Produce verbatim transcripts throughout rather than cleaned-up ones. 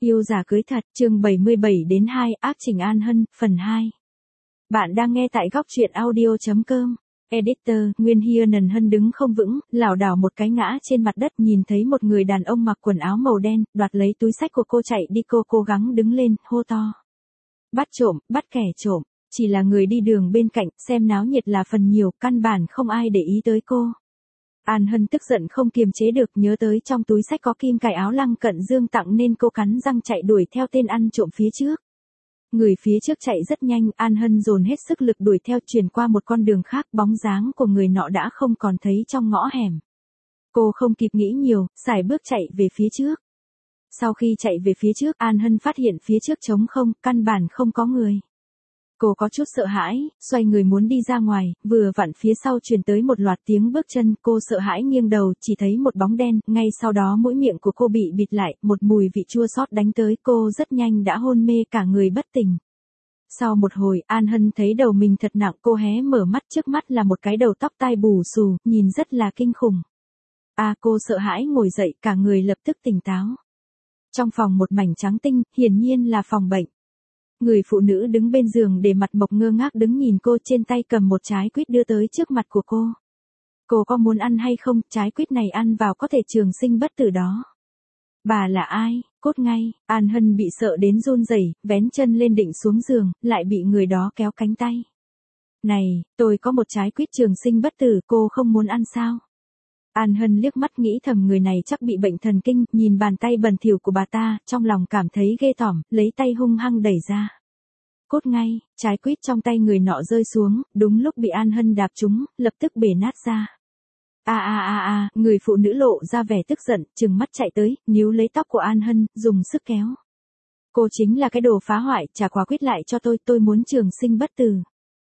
Yêu giả cưới thật, chương bảy mươi bảy đến hai, ác Trình An Hân, phần hai. Bạn đang nghe tại góc truyện audio.com. Editor, Nguyên Hiên Hân đứng không vững, lảo đảo một cái ngã trên mặt đất, nhìn thấy một người đàn ông mặc quần áo màu đen, đoạt lấy túi xách của cô chạy đi. Cô cố gắng đứng lên, hô to. Bắt trộm, bắt kẻ trộm, chỉ là người đi đường bên cạnh, xem náo nhiệt là phần nhiều, căn bản không ai để ý tới cô. An Hân tức giận không kiềm chế được, nhớ tới trong túi xách có kim cài áo Lăng Cận Dương tặng nên cô cắn răng chạy đuổi theo tên ăn trộm phía trước. Người phía trước chạy rất nhanh, An Hân dồn hết sức lực đuổi theo, chuyển qua một con đường khác, bóng dáng của người nọ đã không còn thấy trong ngõ hẻm. Cô không kịp nghĩ nhiều, sải bước chạy về phía trước. Sau khi chạy về phía trước, An Hân phát hiện phía trước trống không, căn bản không có người. Cô có chút sợ hãi, xoay người muốn đi ra ngoài, vừa vặn phía sau truyền tới một loạt tiếng bước chân, cô sợ hãi nghiêng đầu, chỉ thấy một bóng đen, ngay sau đó mũi miệng của cô bị bịt lại, một mùi vị chua xót đánh tới, cô rất nhanh đã hôn mê cả người bất tỉnh. Sau một hồi, An Hân thấy đầu mình thật nặng, cô hé mở mắt, trước mắt là một cái đầu tóc tai bù xù, nhìn rất là kinh khủng. À, cô sợ hãi ngồi dậy, cả người lập tức tỉnh táo. Trong phòng một mảnh trắng tinh, hiển nhiên là phòng bệnh. Người phụ nữ đứng bên giường để mặt mộc ngơ ngác đứng nhìn cô, trên tay cầm một trái quýt đưa tới trước mặt của cô. Cô có muốn ăn hay không, trái quýt này ăn vào có thể trường sinh bất tử đó. Bà là ai, cút ngay, An Hân bị sợ đến run rẩy, vén chân lên định xuống giường, lại bị người đó kéo cánh tay. Này, tôi có một trái quýt trường sinh bất tử, cô không muốn ăn sao? An Hân liếc mắt nghĩ thầm người này chắc bị bệnh thần kinh, nhìn bàn tay bẩn thỉu của bà ta, trong lòng cảm thấy ghê tởm, lấy tay hung hăng đẩy ra. Cốt ngay, trái quýt trong tay người nọ rơi xuống, đúng lúc bị An Hân đạp trúng, lập tức bể nát ra. A a a a, người phụ nữ lộ ra vẻ tức giận, trừng mắt chạy tới, níu lấy tóc của An Hân, dùng sức kéo. Cô chính là cái đồ phá hoại, trả quả quýt lại cho tôi, tôi muốn trường sinh bất tử.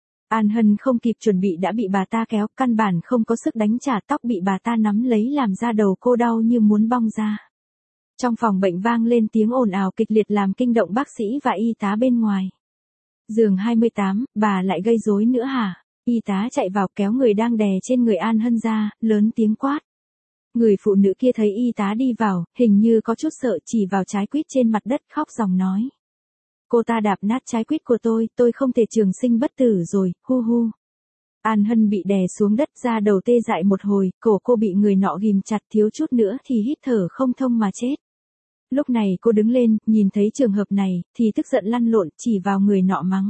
An Hân không kịp chuẩn bị đã bị bà ta kéo, căn bản không có sức đánh trả, tóc bị bà ta nắm lấy làm ra đầu cô đau như muốn bong ra. Trong phòng bệnh vang lên tiếng ồn ào kịch liệt làm kinh động bác sĩ và y tá bên ngoài. Giường hai mươi tám, bà lại gây rối nữa hả? Y tá chạy vào kéo người đang đè trên người An Hân ra, lớn tiếng quát. Người phụ nữ kia thấy y tá đi vào, hình như có chút sợ, chỉ vào trái quýt trên mặt đất khóc ròng nói. Cô ta đạp nát trái quýt của tôi, tôi không thể trường sinh bất tử rồi, hu hu. An Hân bị đè xuống đất, ra đầu tê dại một hồi, cổ cô bị người nọ ghim chặt, thiếu chút nữa thì hít thở không thông mà chết. Lúc này cô đứng lên, nhìn thấy trường hợp này, thì tức giận lăn lộn, chỉ vào người nọ mắng.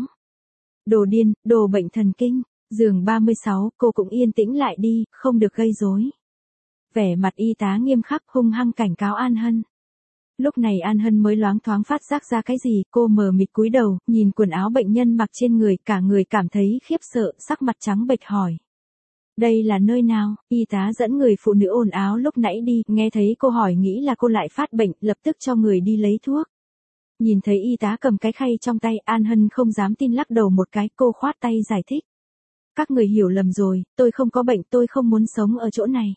Đồ điên, đồ bệnh thần kinh, giường ba mươi sáu, cô cũng yên tĩnh lại đi, không được gây rối. Vẻ mặt y tá nghiêm khắc, hung hăng cảnh cáo An Hân. Lúc này An Hân mới loáng thoáng phát giác ra cái gì, cô mờ mịt cúi đầu, nhìn quần áo bệnh nhân mặc trên người, cả người cảm thấy khiếp sợ, sắc mặt trắng bệch hỏi. Đây là nơi nào? Y tá dẫn người phụ nữ ồn áo lúc nãy đi, nghe thấy cô hỏi nghĩ là cô lại phát bệnh, lập tức cho người đi lấy thuốc. Nhìn thấy y tá cầm cái khay trong tay, An Hân không dám tin lắc đầu một cái, cô khoát tay giải thích. Các người hiểu lầm rồi, tôi không có bệnh, tôi không muốn sống ở chỗ này.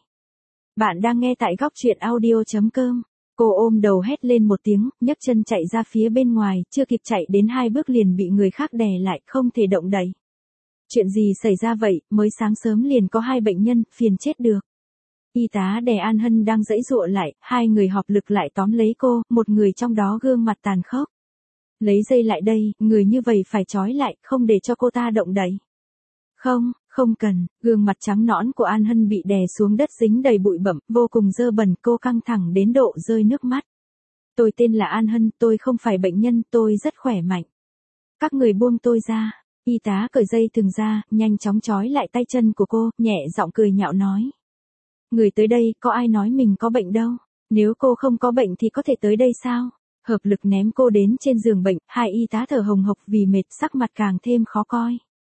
Bạn đang nghe tại góc truyện audio.com. Cô ôm đầu hét lên một tiếng, nhấc chân chạy ra phía bên ngoài, chưa kịp chạy đến hai bước liền bị người khác đè lại, không thể động đậy. Chuyện gì xảy ra vậy, mới sáng sớm liền có hai bệnh nhân, phiền chết được. Y tá đè An Hân đang giãy giụa lại, hai người hợp lực lại tóm lấy cô, một người trong đó gương mặt tàn khốc. Lấy dây lại đây, người như vậy phải trói lại, không để cho cô ta động đậy. Không, không cần, gương mặt trắng nõn của An Hân bị đè xuống đất dính đầy bụi bặm, vô cùng dơ bẩn, cô căng thẳng đến độ rơi nước mắt. Tôi tên là An Hân, tôi không phải bệnh nhân, tôi rất khỏe mạnh. Các người buông tôi ra. Y tá cởi dây thừng ra, nhanh chóng trói lại tay chân của cô, nhẹ giọng cười nhạo nói. Người tới đây, có ai nói mình có bệnh đâu, nếu cô không có bệnh thì có thể tới đây sao? Hợp lực ném cô đến trên giường bệnh, hai y tá thở hồng hộc vì mệt, sắc mặt càng thêm khó coi.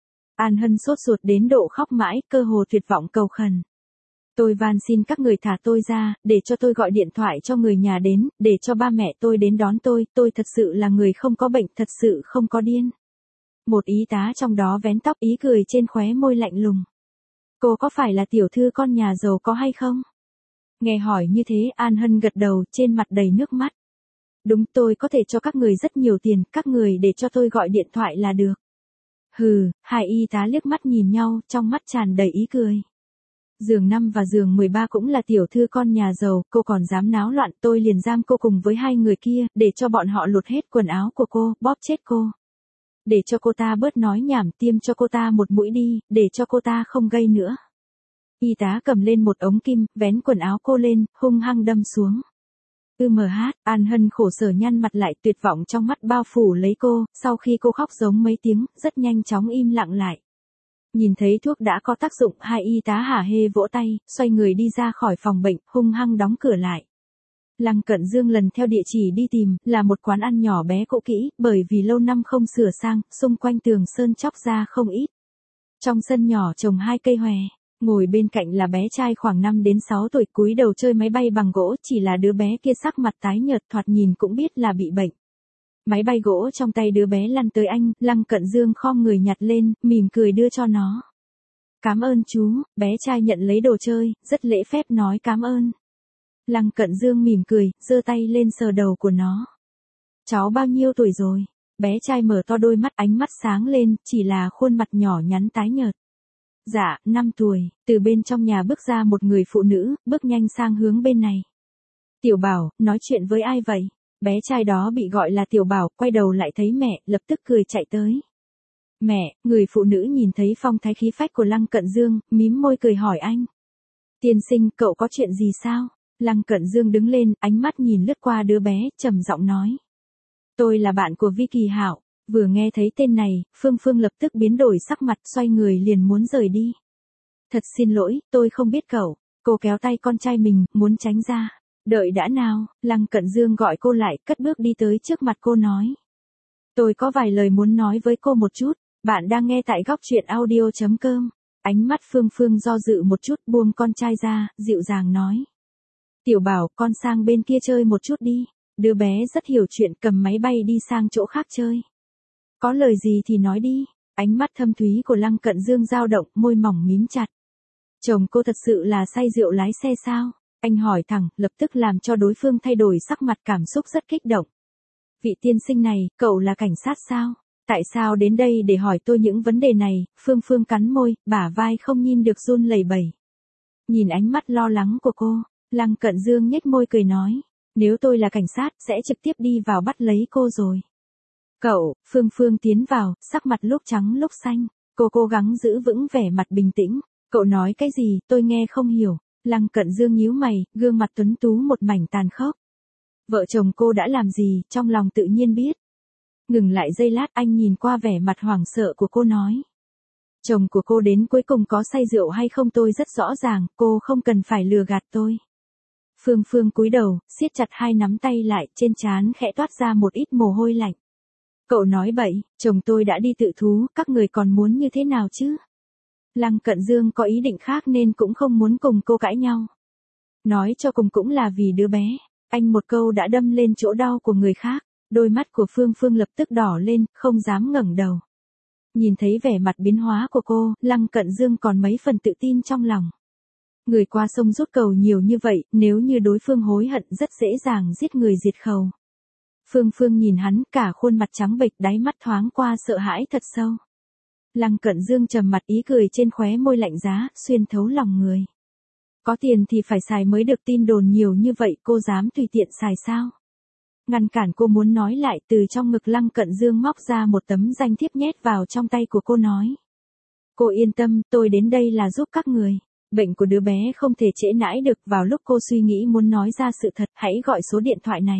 An Hân sốt ruột đến độ khóc mãi, cơ hồ tuyệt vọng cầu khẩn. Tôi van xin các người thả tôi ra, để cho tôi gọi điện thoại cho người nhà đến, để cho ba mẹ tôi đến đón tôi, tôi thật sự là người không có bệnh, thật sự không có điên. Một y tá trong đó vén tóc, ý cười trên khóe môi lạnh lùng. Cô có phải là tiểu thư con nhà giàu có hay không? Nghe hỏi như thế, An Hân gật đầu, trên mặt đầy nước mắt. Đúng, tôi có thể cho các người rất nhiều tiền, các người để cho tôi gọi điện thoại là được. Hừ, hai y tá liếc mắt nhìn nhau, trong mắt tràn đầy ý cười. Giường năm và giường mười ba cũng là tiểu thư con nhà giàu, cô còn dám náo loạn, tôi liền giam cô cùng với hai người kia, để cho bọn họ lột hết quần áo của cô, bóp chết cô. Để cho cô ta bớt nói nhảm, tiêm cho cô ta một mũi đi, để cho cô ta không gây nữa. Y tá cầm lên một ống kim, vén quần áo cô lên, hung hăng đâm xuống. ư em hát, An Hân khổ sở nhăn mặt lại, tuyệt vọng trong mắt bao phủ lấy cô, sau khi cô khóc giống mấy tiếng, rất nhanh chóng im lặng lại. Nhìn thấy thuốc đã có tác dụng, hai y tá hả hê vỗ tay, xoay người đi ra khỏi phòng bệnh, hung hăng đóng cửa lại. Lăng Cận Dương lần theo địa chỉ đi tìm, là một quán ăn nhỏ bé cũ kỹ, bởi vì lâu năm không sửa sang, xung quanh tường sơn chóc ra không ít. Trong sân nhỏ trồng hai cây hòe, ngồi bên cạnh là bé trai khoảng năm đến sáu tuổi, cúi đầu chơi máy bay bằng gỗ, chỉ là đứa bé kia sắc mặt tái nhợt, thoạt nhìn cũng biết là bị bệnh. Máy bay gỗ trong tay đứa bé lăn tới anh, Lăng Cận Dương khom người nhặt lên, mỉm cười đưa cho nó. Cảm ơn chú, bé trai nhận lấy đồ chơi, rất lễ phép nói cảm ơn. Lăng Cận Dương mỉm cười, giơ tay lên sờ đầu của nó. Cháu bao nhiêu tuổi rồi? Bé trai mở to đôi mắt, ánh mắt sáng lên, chỉ là khuôn mặt nhỏ nhắn tái nhợt. Dạ, năm tuổi, từ bên trong nhà bước ra một người phụ nữ, bước nhanh sang hướng bên này. Tiểu Bảo, nói chuyện với ai vậy? Bé trai đó bị gọi là Tiểu Bảo, quay đầu lại thấy mẹ, lập tức cười chạy tới. Mẹ, người phụ nữ nhìn thấy phong thái khí phách của Lăng Cận Dương, mím môi cười hỏi anh. Tiên sinh, cậu có chuyện gì sao? Lăng Cận Dương đứng lên, ánh mắt nhìn lướt qua đứa bé, trầm giọng nói. Tôi là bạn của Vi Kỳ Hạo. Vừa nghe thấy tên này, Phương Phương lập tức biến đổi sắc mặt, xoay người liền muốn rời đi. Thật xin lỗi, tôi không biết cậu. Cô kéo tay con trai mình, muốn tránh ra. Đợi đã nào, Lăng Cận Dương gọi cô lại, cất bước đi tới trước mặt cô nói. Tôi có vài lời muốn nói với cô một chút, bạn đang nghe tại góc truyện audio chấm com. Ánh mắt Phương Phương do dự một chút, buông con trai ra, dịu dàng nói. Tiểu Bảo, con sang bên kia chơi một chút đi. Đứa bé rất hiểu chuyện, cầm máy bay đi sang chỗ khác chơi. Có lời gì thì nói đi. Ánh mắt thâm thúy của Lăng Cận Dương dao động, môi mỏng mím chặt. Chồng cô thật sự là say rượu lái xe sao? Anh hỏi thẳng, lập tức làm cho đối phương thay đổi sắc mặt, cảm xúc rất kích động. Vị tiên sinh này, cậu là cảnh sát sao? Tại sao đến đây để hỏi tôi những vấn đề này? Phương Phương cắn môi, bả vai không nhìn được run lẩy bẩy. Nhìn ánh mắt lo lắng của cô, Lăng Cận Dương nhếch môi cười nói. Nếu tôi là cảnh sát, sẽ trực tiếp đi vào bắt lấy cô rồi. Cậu, Phương Phương tiến vào, sắc mặt lúc trắng lúc xanh. Cô cố gắng giữ vững vẻ mặt bình tĩnh. Cậu nói cái gì, tôi nghe không hiểu. Lăng Cận Dương nhíu mày, gương mặt tuấn tú một mảnh tàn khốc. Vợ chồng cô đã làm gì, trong lòng tự nhiên biết. Ngừng lại giây lát, anh nhìn qua vẻ mặt hoảng sợ của cô nói. Chồng của cô đến cuối cùng có say rượu hay không tôi rất rõ ràng, cô không cần phải lừa gạt tôi. Phương Phương cúi đầu, siết chặt hai nắm tay lại, trên trán khẽ toát ra một ít mồ hôi lạnh. Cậu nói bậy, chồng tôi đã đi tự thú, các người còn muốn như thế nào chứ? Lăng Cận Dương có ý định khác nên cũng không muốn cùng cô cãi nhau. Nói cho cùng cũng là vì đứa bé, anh một câu đã đâm lên chỗ đau của người khác, đôi mắt của Phương Phương lập tức đỏ lên, không dám ngẩng đầu. Nhìn thấy vẻ mặt biến hóa của cô, Lăng Cận Dương còn mấy phần tự tin trong lòng. Người qua sông rút cầu nhiều như vậy, nếu như đối phương hối hận rất dễ dàng giết người diệt khẩu. Phương Phương nhìn hắn, cả khuôn mặt trắng bệch, đáy mắt thoáng qua sợ hãi thật sâu. Lăng Cận Dương trầm mặt, ý cười trên khóe môi lạnh giá, xuyên thấu lòng người. Có tiền thì phải xài mới được, tin đồn nhiều như vậy, cô dám tùy tiện xài sao? Ngăn cản cô muốn nói lại, từ trong ngực Lăng Cận Dương móc ra một tấm danh thiếp nhét vào trong tay của cô nói. Cô yên tâm, tôi đến đây là giúp các người. Bệnh của đứa bé không thể trễ nãi được, vào lúc cô suy nghĩ muốn nói ra sự thật, hãy gọi số điện thoại này.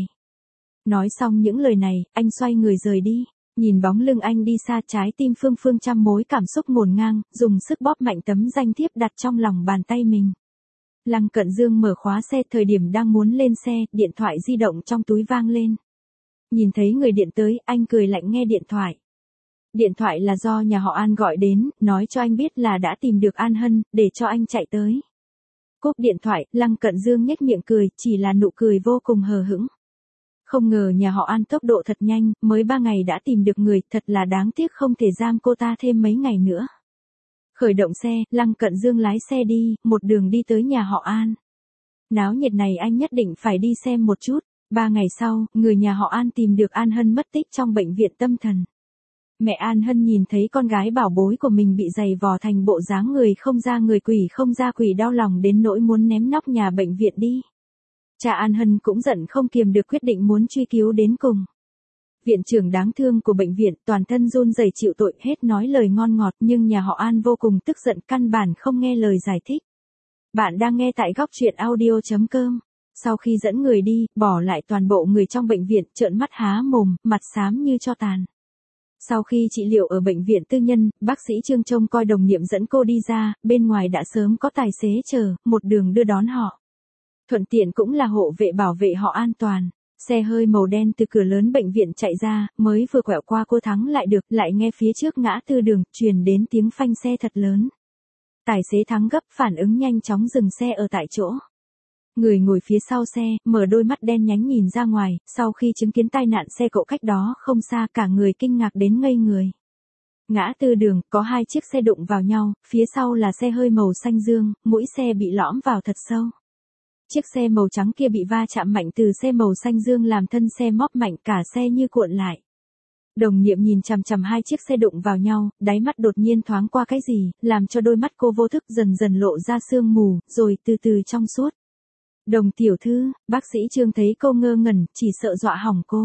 Nói xong những lời này, anh xoay người rời đi. Nhìn bóng lưng anh đi xa, trái tim Phương Phương trăm mối cảm xúc ngổn ngang, dùng sức bóp mạnh tấm danh thiếp đặt trong lòng bàn tay mình. Lăng Cận Dương mở khóa xe, thời điểm đang muốn lên xe, điện thoại di động trong túi vang lên. Nhìn thấy người điện tới, anh cười lạnh nghe điện thoại. Điện thoại là do nhà họ An gọi đến, nói cho anh biết là đã tìm được An Hân, để cho anh chạy tới. Cúp điện thoại, Lăng Cận Dương nhếch miệng cười, chỉ là nụ cười vô cùng hờ hững. Không ngờ nhà họ An tốc độ thật nhanh, mới ba ngày đã tìm được người, thật là đáng tiếc không thể giam cô ta thêm mấy ngày nữa. Khởi động xe, Lăng Cận Dương lái xe đi, một đường đi tới nhà họ An. Náo nhiệt này anh nhất định phải đi xem một chút. Ba ngày sau, người nhà họ An tìm được An Hân mất tích trong bệnh viện tâm thần. Mẹ An Hân nhìn thấy con gái bảo bối của mình bị giày vò thành bộ dáng người không ra người quỷ không ra quỷ đau lòng đến nỗi muốn ném nóc nhà bệnh viện đi. Cha An Hân cũng giận không kiềm được quyết định muốn truy cứu đến cùng. Viện trưởng đáng thương của bệnh viện toàn thân run rẩy chịu tội hết nói lời ngon ngọt nhưng nhà họ An vô cùng tức giận căn bản không nghe lời giải thích. Bạn đang nghe tại góc truyện audio.com. Sau khi dẫn người đi, bỏ lại toàn bộ người trong bệnh viện trợn mắt há mồm, mặt xám như tro tàn. Sau khi trị liệu ở bệnh viện tư nhân, bác sĩ Trương trông coi đồng niệm dẫn cô đi ra, bên ngoài đã sớm có tài xế chờ, một đường đưa đón họ. Thuận tiện cũng là hộ vệ bảo vệ họ an toàn. Xe hơi màu đen từ cửa lớn bệnh viện chạy ra, mới vừa quẹo qua cô Thắng lại được, lại nghe phía trước ngã tư đường, truyền đến tiếng phanh xe thật lớn. Tài xế Thắng gấp phản ứng nhanh chóng dừng xe ở tại chỗ. Người ngồi phía sau xe, mở đôi mắt đen nhánh nhìn ra ngoài, sau khi chứng kiến tai nạn xe cộ cách đó không xa cả người kinh ngạc đến ngây người. Ngã tư đường, có hai chiếc xe đụng vào nhau, phía sau là xe hơi màu xanh dương, mũi xe bị lõm vào thật sâu. Chiếc xe màu trắng kia bị va chạm mạnh từ xe màu xanh dương làm thân xe móp mạnh cả xe như cuộn lại. Đồng Niệm nhìn chằm chằm hai chiếc xe đụng vào nhau, đáy mắt đột nhiên thoáng qua cái gì, làm cho đôi mắt cô vô thức dần dần lộ ra sương mù, rồi từ từ trong suốt. Đồng tiểu thư, bác sĩ Trương thấy cô ngơ ngẩn, chỉ sợ dọa hỏng cô.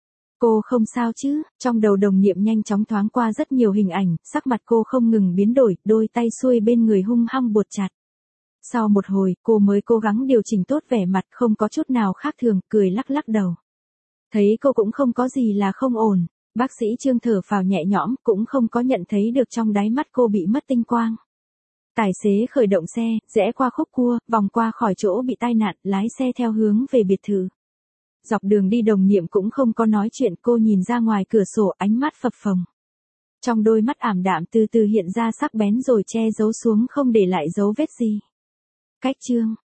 Cô không sao chứ, trong đầu Đồng Niệm nhanh chóng thoáng qua rất nhiều hình ảnh, sắc mặt cô không ngừng biến đổi, đôi tay xuôi bên người hung hăng buộc chặt. Sau một hồi, cô mới cố gắng điều chỉnh tốt vẻ mặt không có chút nào khác thường, cười lắc lắc đầu. Thấy cô cũng không có gì là không ổn, bác sĩ Trương thở phào nhẹ nhõm, cũng không có nhận thấy được trong đáy mắt cô bị mất tinh quang. Tài xế khởi động xe, rẽ qua khúc cua, vòng qua khỏi chỗ bị tai nạn, lái xe theo hướng về biệt thự. Dọc đường đi Đồng Niệm cũng không có nói chuyện, cô nhìn ra ngoài cửa sổ ánh mắt phập phồng. Trong đôi mắt ảm đạm từ từ hiện ra sắc bén rồi che giấu xuống không để lại dấu vết gì. Cách chương